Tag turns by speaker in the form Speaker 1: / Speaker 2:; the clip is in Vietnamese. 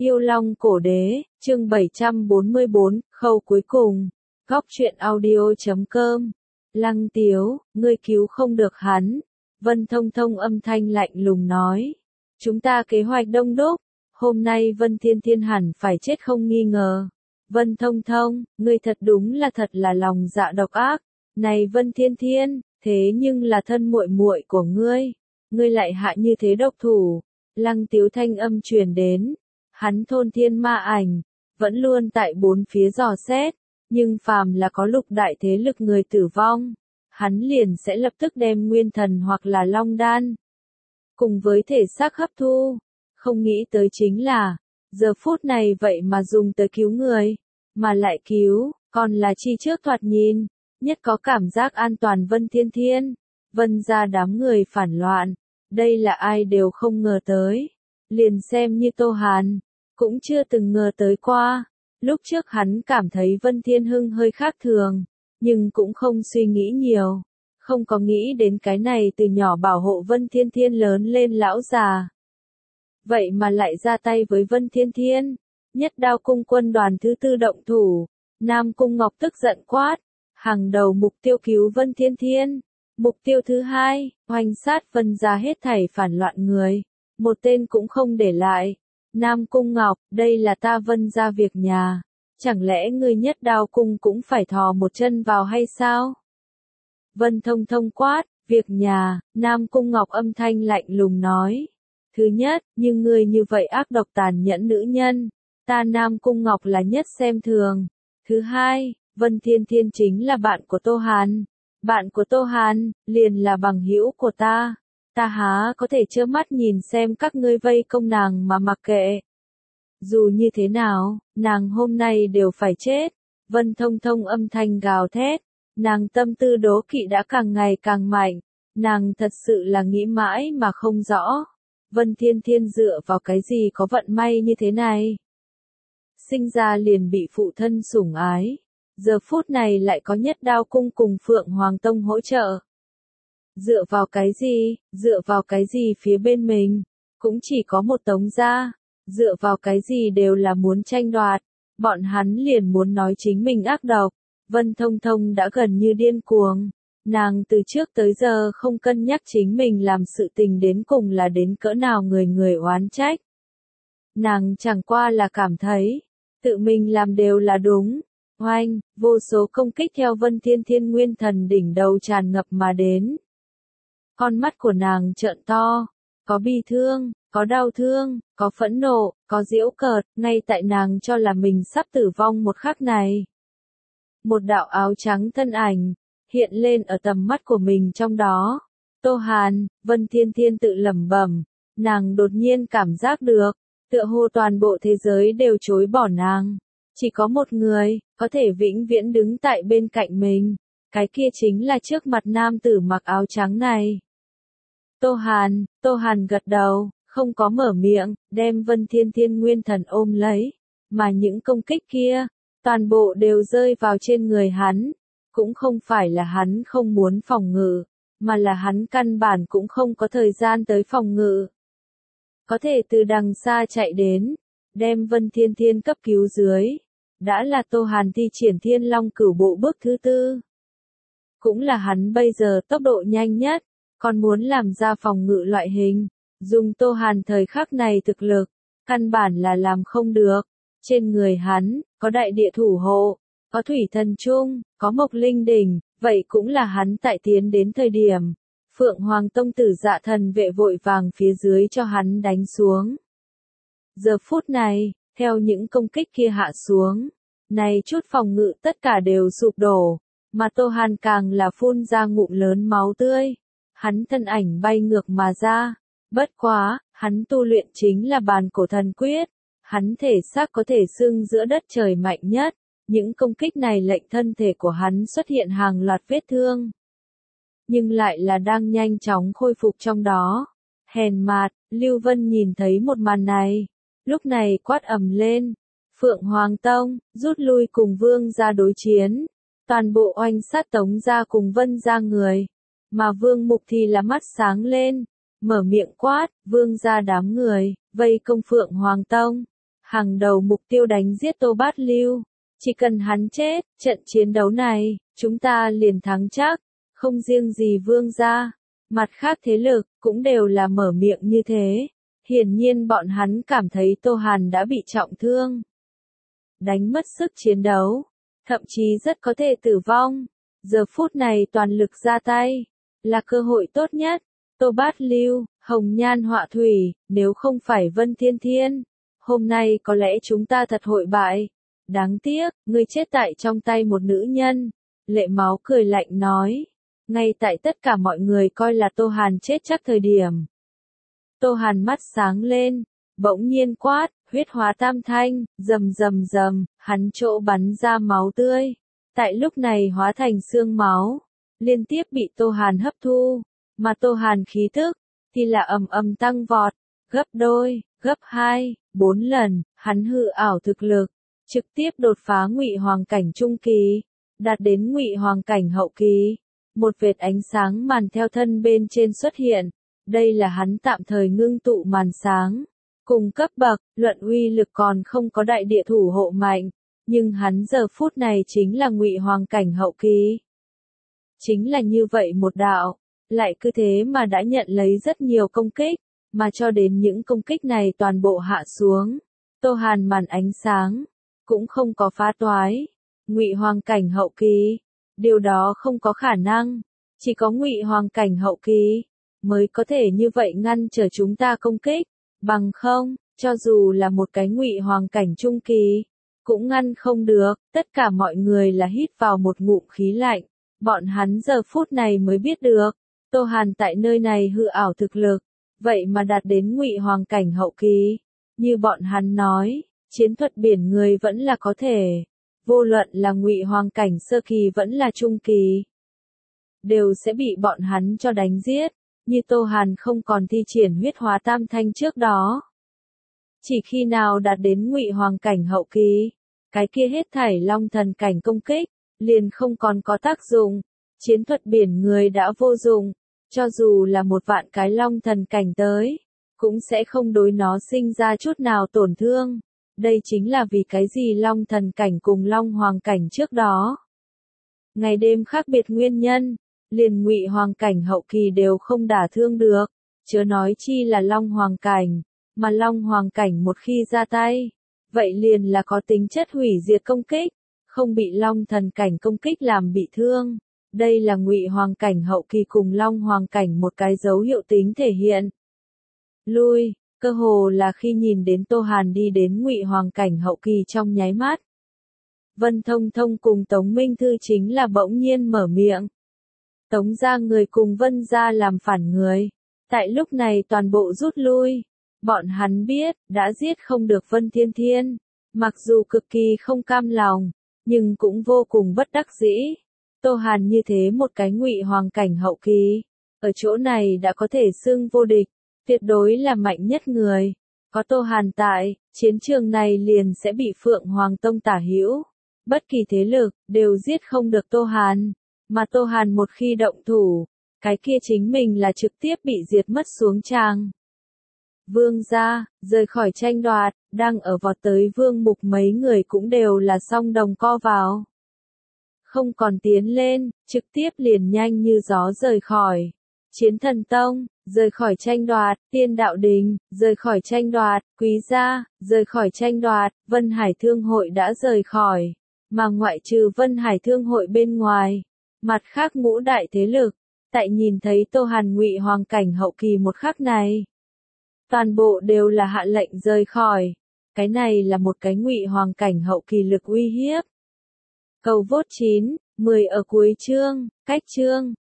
Speaker 1: Yêu Long Cổ Đế, chương 744, khâu cuối cùng. Góc truyện audio.com. Lăng Tiếu, ngươi cứu không được hắn. Vân Thông Thông âm thanh lạnh lùng nói. Chúng ta kế hoạch đông đúc. Hôm nay Vân Thiên Thiên hẳn phải chết không nghi ngờ. Vân Thông Thông, ngươi thật đúng là thật là lòng dạ độc ác. Này Vân Thiên Thiên, thế nhưng là thân muội muội của ngươi. Ngươi lại hạ như thế độc thủ. Lăng Tiếu thanh âm truyền đến. Hắn thôn thiên ma ảnh, vẫn luôn tại bốn phía dò xét, nhưng phàm là có lục đại thế lực người tử vong, hắn liền sẽ lập tức đem nguyên thần hoặc là long đan, cùng với thể xác hấp thu. Không nghĩ tới chính là, giờ phút này vậy mà dùng tới cứu người, mà lại cứu, còn là chi trước thoạt nhìn, nhất có cảm giác an toàn Vân Thiên Thiên, Vân ra đám người phản loạn, đây là ai đều không ngờ tới, liền xem như Tô Hàn. Cũng chưa từng ngờ tới qua, lúc trước hắn cảm thấy Vân Thiên Hưng hơi khác thường, nhưng cũng không suy nghĩ nhiều, không có nghĩ đến cái này từ nhỏ bảo hộ Vân Thiên Thiên lớn lên lão già. Vậy mà lại ra tay với Vân Thiên Thiên, Nhất Đao Cung quân đoàn thứ tư động thủ, Nam Cung Ngọc tức giận quát, hàng đầu mục tiêu cứu Vân Thiên Thiên, mục tiêu thứ hai, hoành sát Vân gia hết thảy phản loạn người, một tên cũng không để lại. Nam Cung Ngọc, đây là ta Vân ra việc nhà, chẳng lẽ ngươi Nhất Đao Cung cũng phải thò một chân vào hay sao? Vân Thông Thông quát, việc nhà, Nam Cung Ngọc âm thanh lạnh lùng nói. Thứ nhất, nhưng ngươi như vậy ác độc tàn nhẫn nữ nhân, ta Nam Cung Ngọc là nhất xem thường. Thứ hai, Vân Thiên Thiên chính là bạn của Tô Hàn. Bạn của Tô Hàn, liền là bằng hữu của ta. Ta há có thể trơ mắt nhìn xem các ngươi vây công nàng mà mặc kệ. Dù như thế nào, nàng hôm nay đều phải chết. Vân Thông Thông âm thanh gào thét. Nàng tâm tư đố kỵ đã càng ngày càng mạnh. Nàng thật sự là nghĩ mãi mà không rõ. Vân Thiên Thiên dựa vào cái gì có vận may như thế này? Sinh ra liền bị phụ thân sủng ái. Giờ phút này lại có Nhất Đao Cung cùng Phượng Hoàng Tông hỗ trợ. Dựa vào cái gì phía bên mình, cũng chỉ có một Tống gia, dựa vào cái gì đều là muốn tranh đoạt, bọn hắn liền muốn nói chính mình ác độc. Vân Thông Thông đã gần như điên cuồng, nàng từ trước tới giờ không cân nhắc chính mình làm sự tình đến cùng là đến cỡ nào người người oán trách. Nàng chẳng qua là cảm thấy, tự mình làm đều là đúng. Oanh, vô số công kích theo Vân Thiên Thiên nguyên thần đỉnh đầu tràn ngập mà đến. Con mắt của nàng trợn to, có bi thương, có đau thương, có phẫn nộ, có giễu cợt, ngay tại nàng cho là mình sắp tử vong một khắc này. Một đạo áo trắng thân ảnh, hiện lên ở tầm mắt của mình trong đó. Tô Hàn, Vân Thiên Thiên tự lẩm bẩm, nàng đột nhiên cảm giác được, tựa hồ toàn bộ thế giới đều chối bỏ nàng. Chỉ có một người, có thể vĩnh viễn đứng tại bên cạnh mình, cái kia chính là trước mặt nam tử mặc áo trắng này. Tô Hàn gật đầu, không có mở miệng, đem Vân Thiên Thiên nguyên thần ôm lấy, mà những công kích kia, toàn bộ đều rơi vào trên người hắn, cũng không phải là hắn không muốn phòng ngự, mà là hắn căn bản cũng không có thời gian tới phòng ngự. Có thể từ đằng xa chạy đến, đem Vân Thiên Thiên cấp cứu dưới, đã là Tô Hàn thi triển Thiên Long Cửu Bộ bước thứ tư. Cũng là hắn bây giờ tốc độ nhanh nhất. Còn muốn làm ra phòng ngự loại hình, dùng Tô Hàn thời khắc này thực lực, căn bản là làm không được. Trên người hắn, có đại địa thủ hộ, có thủy thần trung, có mộc linh đỉnh, vậy cũng là hắn tại tiến đến thời điểm. Phượng Hoàng Tông tử Dạ Thần vệ vội vàng phía dưới cho hắn đánh xuống. Giờ phút này, theo những công kích kia hạ xuống, này chút phòng ngự tất cả đều sụp đổ, mà Tô Hàn càng là phun ra ngụm lớn máu tươi. Hắn thân ảnh bay ngược mà ra, bất quá, hắn tu luyện chính là bàn cổ thần quyết, hắn thể xác có thể xưng giữa đất trời mạnh nhất, những công kích này lệnh thân thể của hắn xuất hiện hàng loạt vết thương, nhưng lại là đang nhanh chóng khôi phục trong đó. Hèn mạt, Lưu Vân nhìn thấy một màn này, lúc này quát ầm lên, Phượng Hoàng Tông, rút lui cùng Vương gia đối chiến, toàn bộ oanh sát Tống gia cùng Vân gia người. Mà Vương Mục thì là mắt sáng lên, mở miệng quát, Vương gia đám người, vây công Phượng Hoàng Tông. hàng đầu mục tiêu đánh giết Tô Bát Lưu. Chỉ cần hắn chết, trận chiến đấu này, chúng ta liền thắng chắc, không riêng gì Vương gia, mặt khác thế lực, cũng đều là mở miệng như thế. Hiển nhiên bọn hắn cảm thấy Tô Hàn đã bị trọng thương, đánh mất sức chiến đấu, thậm chí rất có thể tử vong. Giờ phút này toàn lực ra tay, là cơ hội tốt nhất. Tô Bát Lưu, hồng nhan họa thủy, nếu không phải Vân Thiên Thiên, hôm nay có lẽ chúng ta thật hội bại. Đáng tiếc, ngươi chết tại trong tay một nữ nhân. Lệ Máu cười lạnh nói. Ngay tại tất cả mọi người coi là Tô Hàn chết chắc thời điểm. Tô Hàn mắt sáng lên, bỗng nhiên quát, huyết hóa tam thanh, rầm rầm rầm, hắn chỗ bắn ra máu tươi. Tại lúc này hóa thành xương máu, liên tiếp bị Tô Hàn hấp thu, mà Tô Hàn khí tức, thì là ầm ầm tăng vọt, gấp đôi, gấp 2, 4 lần, hắn hư ảo thực lực, trực tiếp đột phá ngụy hoàng cảnh trung kỳ, đạt đến ngụy hoàng cảnh hậu kỳ. Một vệt ánh sáng màn theo thân bên trên xuất hiện, đây là hắn tạm thời ngưng tụ màn sáng. Cùng cấp bậc, luận uy lực còn không có đại địa thủ hộ mạnh, nhưng hắn giờ phút này chính là ngụy hoàng cảnh hậu kỳ. Chính là như vậy một đạo, lại cứ thế mà đã nhận lấy rất nhiều công kích, mà cho đến những công kích này toàn bộ hạ xuống. Tô Hàn màn ánh sáng, cũng không có phá toái. Ngụy hoàng cảnh hậu kỳ, điều đó không có khả năng, chỉ có ngụy hoàng cảnh hậu kỳ mới có thể như vậy ngăn trở chúng ta công kích, bằng không, cho dù là một cái ngụy hoàng cảnh trung kỳ, cũng ngăn không được. Tất cả mọi người là hít vào một ngụm khí lạnh, bọn hắn giờ phút này mới biết được, Tô Hàn tại nơi này hư ảo thực lực, vậy mà đạt đến ngụy hoàng cảnh hậu kỳ. Như bọn hắn nói, chiến thuật biển người vẫn là có thể, vô luận là ngụy hoàng cảnh sơ kỳ vẫn là trung kỳ, đều sẽ bị bọn hắn cho đánh giết, như Tô Hàn không còn thi triển huyết hóa tam thanh trước đó. Chỉ khi nào đạt đến ngụy hoàng cảnh hậu kỳ, cái kia hết thảy long thần cảnh công kích, liền không còn có tác dụng, chiến thuật biển người đã vô dụng, cho dù là một vạn cái long thần cảnh tới, cũng sẽ không đối nó sinh ra chút nào tổn thương. Đây chính là vì cái gì long thần cảnh cùng long hoàng cảnh trước đó ngày đêm khác biệt nguyên nhân, liền ngụy hoàng cảnh hậu kỳ đều không đả thương được, chớ nói chi là long hoàng cảnh, mà long hoàng cảnh một khi ra tay, vậy liền là có tính chất hủy diệt công kích, không bị long thần cảnh công kích làm bị thương. Đây là ngụy hoàng cảnh hậu kỳ cùng long hoàng cảnh một cái dấu hiệu tính thể hiện. Lui, cơ hồ là khi nhìn đến Tô Hàn đi đến ngụy hoàng cảnh hậu kỳ trong nháy mắt. Vân Thông Thông cùng Tống Minh Thư chính là bỗng nhiên mở miệng. Tống gia người cùng Vân gia làm phản người. Tại lúc này toàn bộ rút lui. Bọn hắn biết, đã giết không được Vân Thiên Thiên. Mặc dù cực kỳ không cam lòng, nhưng cũng vô cùng bất đắc dĩ. Tô Hàn như thế một cái ngụy hoàng cảnh hậu kỳ, ở chỗ này đã có thể xưng vô địch, tuyệt đối là mạnh nhất người. Có Tô Hàn tại, chiến trường này liền sẽ bị Phượng Hoàng Tông tả hữu. Bất kỳ thế lực, đều giết không được Tô Hàn. Mà Tô Hàn một khi động thủ, cái kia chính mình là trực tiếp bị diệt mất xuống tràng. Vương gia, rời khỏi tranh đoạt, đang ở vọt tới Vương Mục mấy người cũng đều là song đồng co vào. Không còn tiến lên, trực tiếp liền nhanh như gió rời khỏi. Chiến Thần Tông, rời khỏi tranh đoạt, Tiên Đạo Đình, rời khỏi tranh đoạt, Quý gia, rời khỏi tranh đoạt, Vân Hải Thương hội đã rời khỏi. Mà ngoại trừ Vân Hải Thương hội bên ngoài, mặt khác ngũ đại thế lực, tại nhìn thấy Tô Hàn ngụy hoàng cảnh hậu kỳ một khắc này, toàn bộ đều là hạ lệnh rời khỏi. Cái này là một cái ngụy hoàng cảnh hậu kỳ lực uy hiếp. Cầu vote 9, 10 ở cuối chương, cách chương.